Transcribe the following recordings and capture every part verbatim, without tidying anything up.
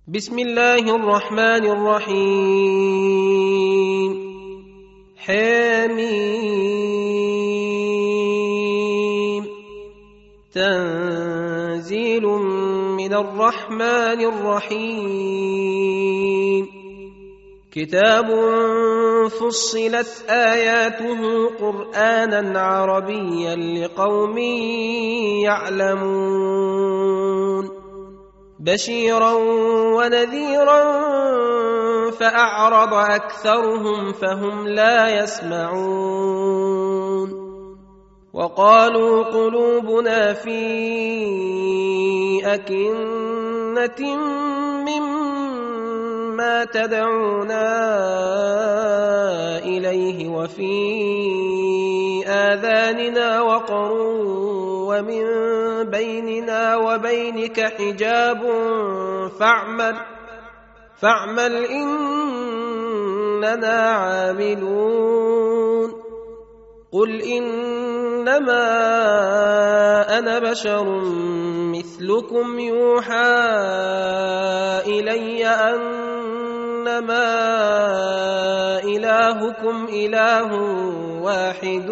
بسم الله الرحمن الرحيم. حميم. تنزيل من الرحمن الرحيم. كتاب فصلت آياته قرآنا عربيا لقوم يعلمون بشيرا ونذيرا فأعرض أكثرهم فهم لا يسمعون. وقالوا قلوبنا في أكنة مما تدعونا إليه وفي آذاننا وقر ومن بيننا وبينك حجاب فاعمل فاعمل إننا عاملون. قل إنما أنا بشر مثلكم يوحى إلي أنما إلهكم إله واحد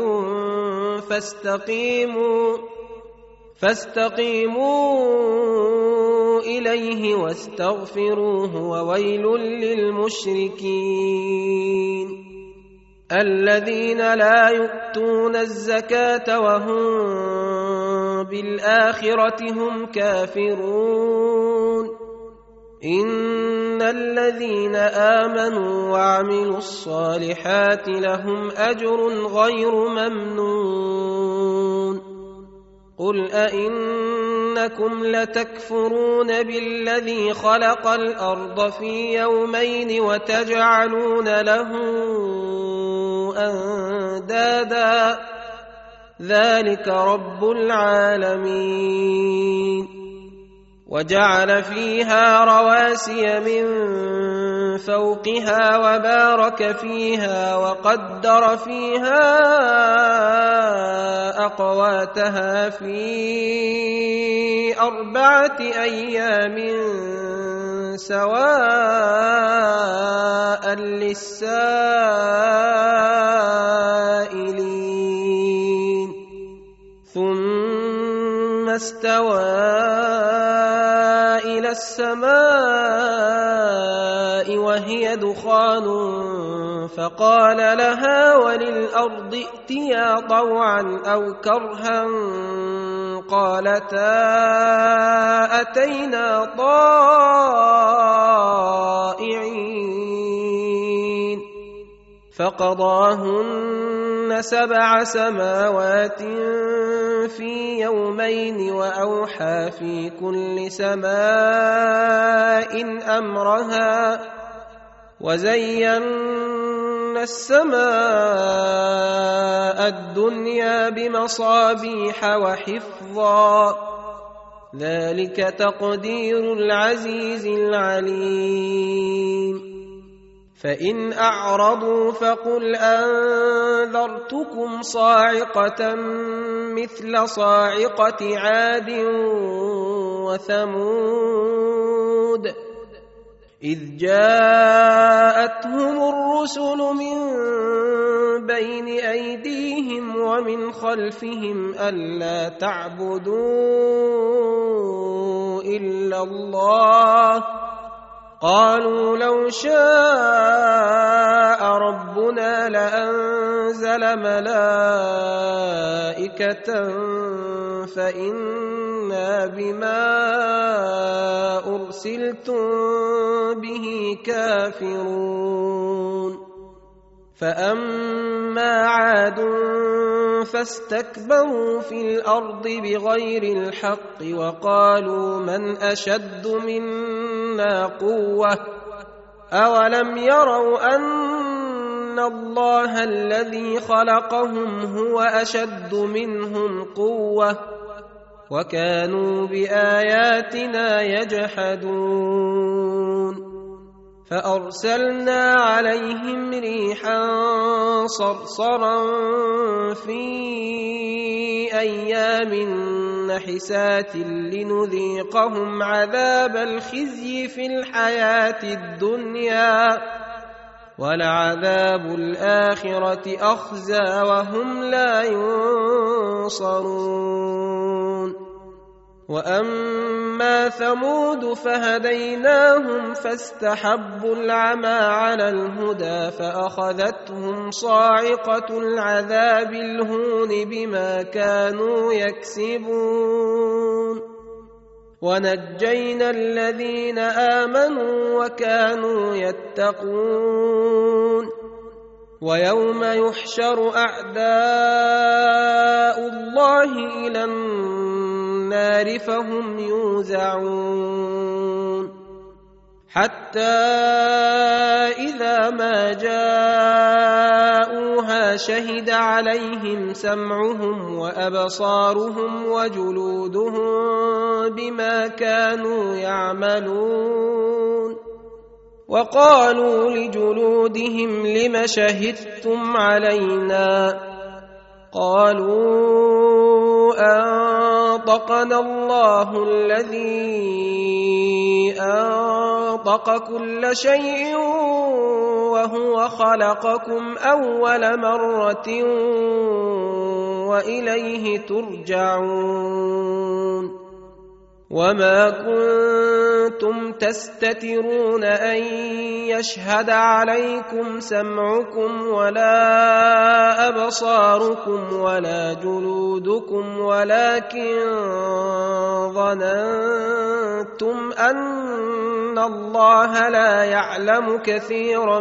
فاستقيموا فاستقيموا إليه واستغفروه وويل للمشركين الذين لا يؤتون الزكاة وهم بالآخرة هم كافرون. إن الذين آمنوا وعملوا الصالحات لهم أجر غير ممنون. قل أئنكم لتكفرون بالذي خلق الأرض في يومين وتجعلون له أندادا ذلك رب العالمين. وجعل فيها رواسي من فوقها وبارك فيها وقدر فيها أقواتها في أربعة أيام سواء للسائلين ثم استوى إلى السماء وهي دخان فقال لها وللأرض ائتيا طوعا أو كرها قالتا أتينا طائعين فقضاهن سبع سماوات في يومين وأوحى في كل سماء أمرها وزينا السماء الدنيا بمصابيح وحفظا ذلك تقدير العزيز العليم. فإن أعرضوا فقل أنذرتكم صاعقة مثل صاعقة عاد وثمود إذ جاءتهم الرسل من بين أيديهم ومن خلفهم ألا تعبدوا إلا الله قالوا لو شاء ربنا لأنزل ملائكة فإنا بما أرسلتم به كافرون. فأما عاد فاستكبروا في الأرض بغير الحق وقالوا من أشد منا قوة أولم يروا أن الله الذي خلقهم هو أشد منهم قوة وكانوا بآياتنا يجحدون. فأرسلنا عليهم ريحا صرصرا في أيام نحسات لنذيقهم عذاب الخزي في الحياة الدنيا ولعذاب الآخرة أخزى وهم لا ينصرون. وأما ثمود فهديناهم فاستحبوا العمى على الهدى فأخذتهم صاعقة العذاب الهون بما كانوا يكسبون. ونجينا الذين آمنوا وكانوا يتقون. ويوم يحشر أعداء الله إلى النار فهم يوزعون حتى إذا ما جاءوها شهد عليهم سمعهم وأبصارهم وجلودهم بما كانوا يعملون. وقالوا لجلودهم لم شهدتم علينا قالوا أنطقنا الله الذي أنطق كل شيء وهو خلقكم أول مرة وإليه ترجعون. وما كنتم تستترون أن يشهد عليكم سمعكم ولا أبصاركم ولا جلودكم ولكن ظننتم أن الله لا يعلم كثيرا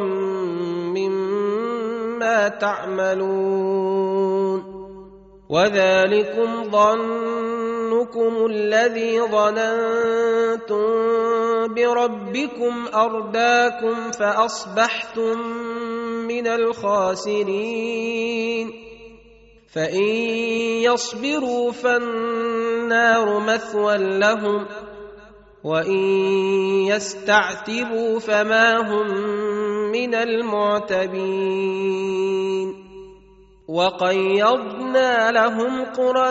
مما تعملون. وذلكم ظنكم الذي ظننتم بربكم أرداكم فأصبحتم من الخاسرين. فإن يصبروا فالنار مثوى لهم وإن يستعتبوا فما هم من المعتبين. وقيضنا لهم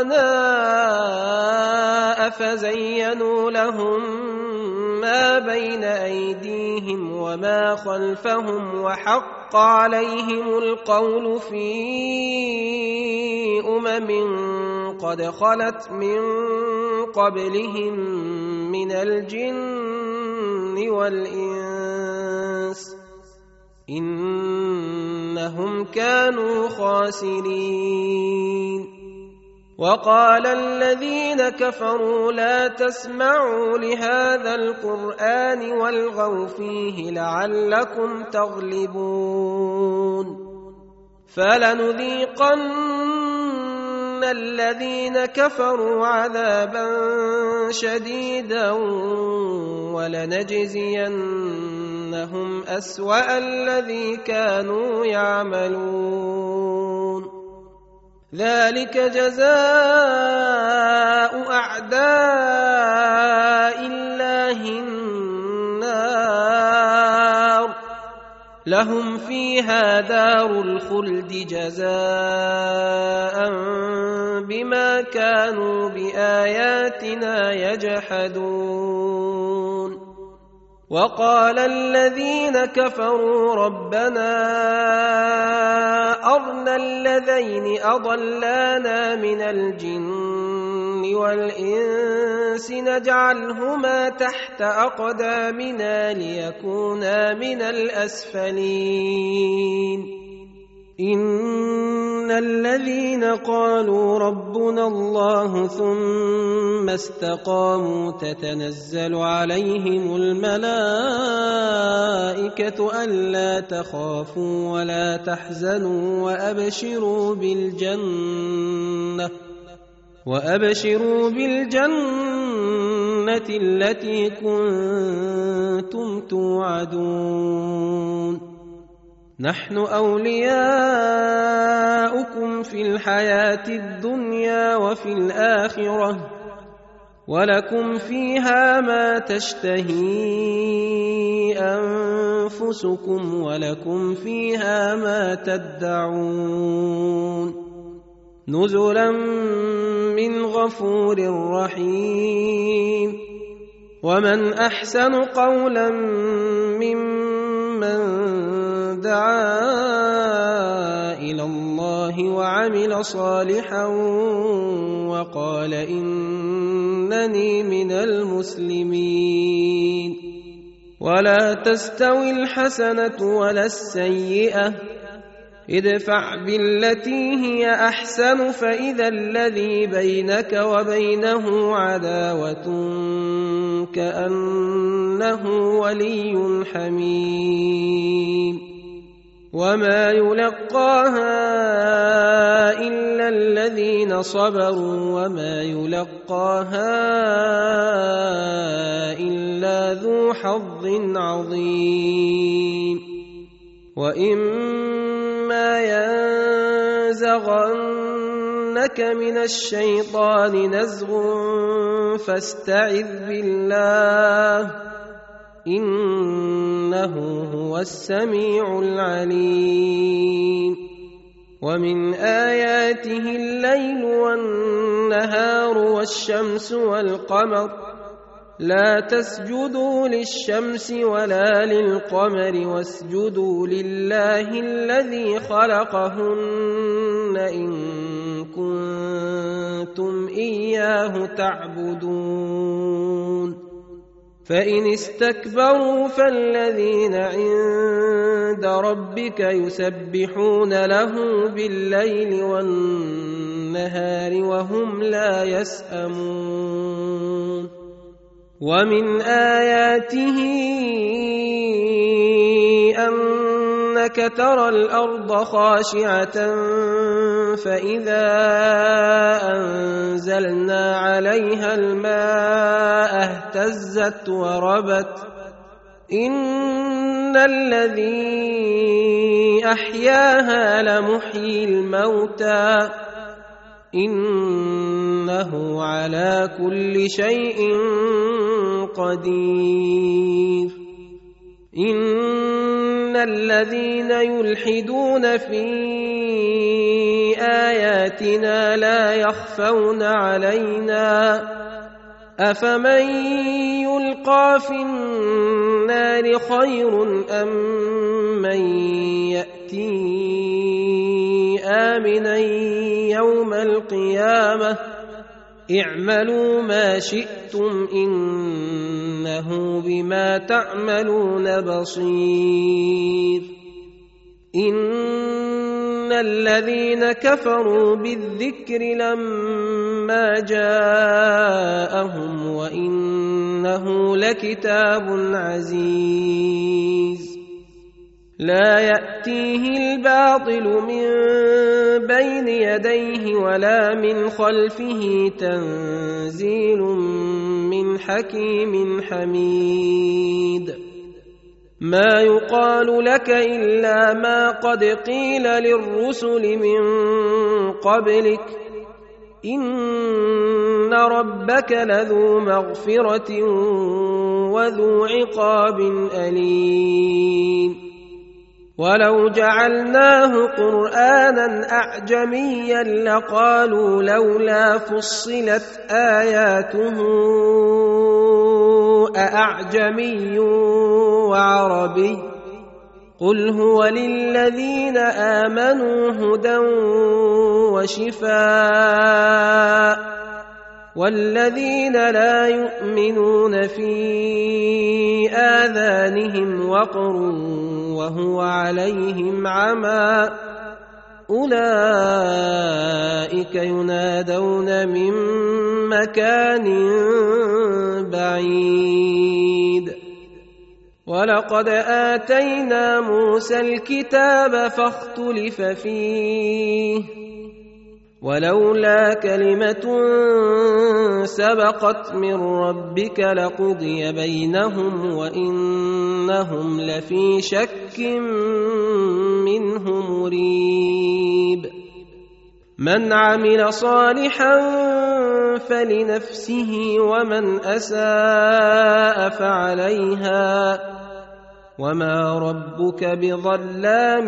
قرناء فزينوا لهم ما بين أيديهم وما خلفهم وحق عليهم القول في أمم قد خلت من قبلهم من الجن والإنس إنهم كانوا خاسرين. وقال الذين كفروا لا تسمعوا لهذا القرآن والغوا فيه لعلكم تغلبون. فلنذيقن الذين كفروا عذابا شديدا ولنجزينهم أسوأ الذي كانوا يعملون. ذلك جزاء أعداء الله النار لهم فيها دار الخلد جزاء بما كانوا بآياتنا يجحدون. وقال الذين كفروا ربنا أرنا الذين أضلانا من الجن والإنس نجعلهما تحت أقدامنا ليكونا من الأسفلين. إن الذين قالوا ربنا الله ثم استقاموا تتنزل عليهم الملائكة ألا تخافوا ولا تحزنوا وأبشروا بالجنة وأبشروا بالجنة التي كنتم توعدون. نحن أولياؤكم في الحياة الدنيا وفي الآخرة ولكم فيها ما تشتهي أنفسكم ولكم فيها ما تدعون نزلا من غفور رحيم ومن أحسن قولا ممن دعا إلى الله وعمل صالحا وقال إنني من المسلمين ولا تستوي الحسنة ولا السيئة ادفع بالتي هي أحسن فإذا الذي بينك وبينه عداوة كأنه ولي حميم وما يلقاها إلا الذين صبروا وما يلقاها إلا ذو حظ عظيم وإما ينزغنك من الشيطان نزغ فاستعذ بالله إنه هو السميع العليم ومن آياته الليل والنهار والشمس والقمر لا تسجدوا للشمس ولا للقمر واسجدوا لله الذي خلقهن إن كنتم إياه تعبدون فإن استكبروا فالذين عند ربك يسبحون له بالليل والنهار وهم لا يسأمون ومن آياته أنك ترى الأرض خاشعة فإذا أنزلنا عليها الماء اهتزت وربت إن الذي أحياها لمحيي الموتى إنه على كل شيء قدير إن الذين يلحدون في آياتنا لا يخفون علينا أفمن يلقى في النار خير أم من يأتي آمنا يوم القيامة اعملوا ما شئتم إنه بما تعملون بصير إن الذين كفروا بالذكر لما جاءهم وإنه لكتاب عزيز لا يأتيه الباطل من بين يديه ولا من خلفه تنزيل من حكيم حميد ما يقال لك إلا ما قد قيل للرسل من قبلك إن ربك لذو مغفرة وذو عقاب أليم ولو جعلناه قرآنا أعجميا لقالوا لولا فصلت آياته أأعجمي وعربي قل هو للذين آمنوا هدى وشفاء والذين لا يؤمنون في آذانهم وقر وهو عليهم عمى أولئك ينادون من مكان بعيد ولقد آتينا موسى الكتاب فاختلف فيه ولولا كلمة سبقت من ربك لقضي بينهم وإنهم لفي شك منه مريب من عمل صالحا فلنفسه ومن أساء فعليها وما ربك بظلام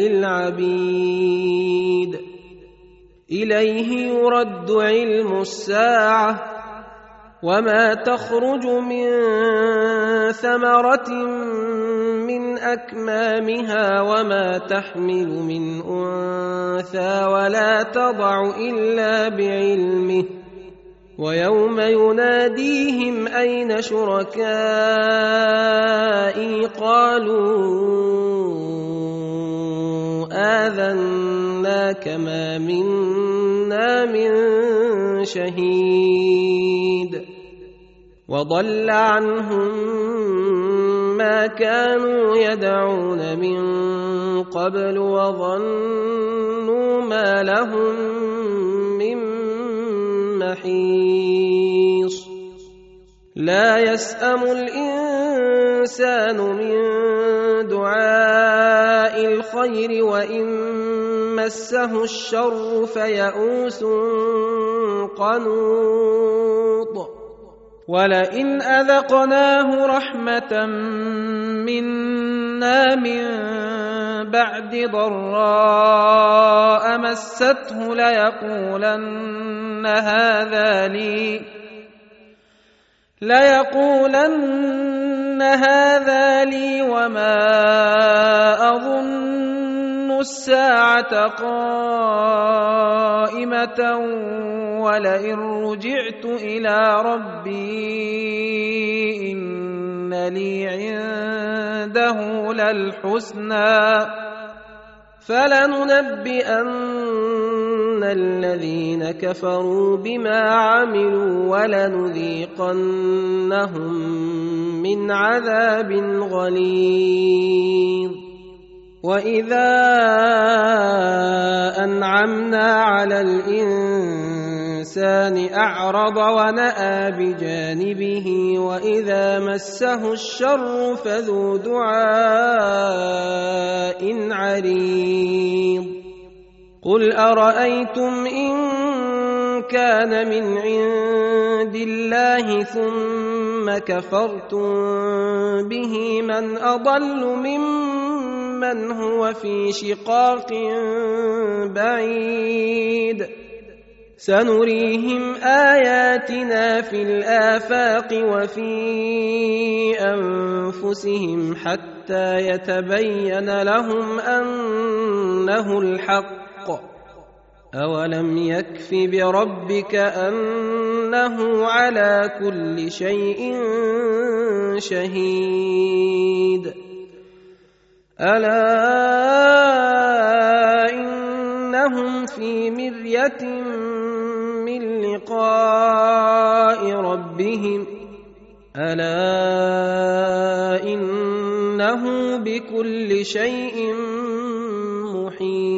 للعبيد إليه يرد علم الساعة وما تخرج من ثمرة من أكمامها وما تحمل من أنثى ولا تضع إلا بعلمه ويوم يناديهم أين شركائي قالوا آذناك ما منا من شهيد وضل عنهم ما كانوا يدعون من قبل وظنوا ما لهم من محيص لا يسأم الإنسان من دعاء الخير وإن مسه الشر فيئوس قنوط ولئن أذقناه رحمة منا من بعد ضراء مسته ليقولن هذا لي ليقولن هذا لي وما أظن الساعة قائمة ولئن رجعت إلى ربي إن لي عنده للحسنى فلننبئن الذين كفروا بما عملوا ولنذيقنهم من عذاب غليظ وإذا أنعمنا على الإنسان أعرض ونأى بجانبه وإذا مسه الشر فذو دعاء عريض قل أرأيتم إن كان من عند الله ثم كفرتم به من أضل ممن هو في شقاق بعيد سنريهم آياتنا في الآفاق وفي أنفسهم حتى يتبين لهم أنه الحق أولم يكف بربك أنه على كل شيء شهيد ألا إنهم في مرية من لقاء ربهم ألا إنه بكل شيء محيط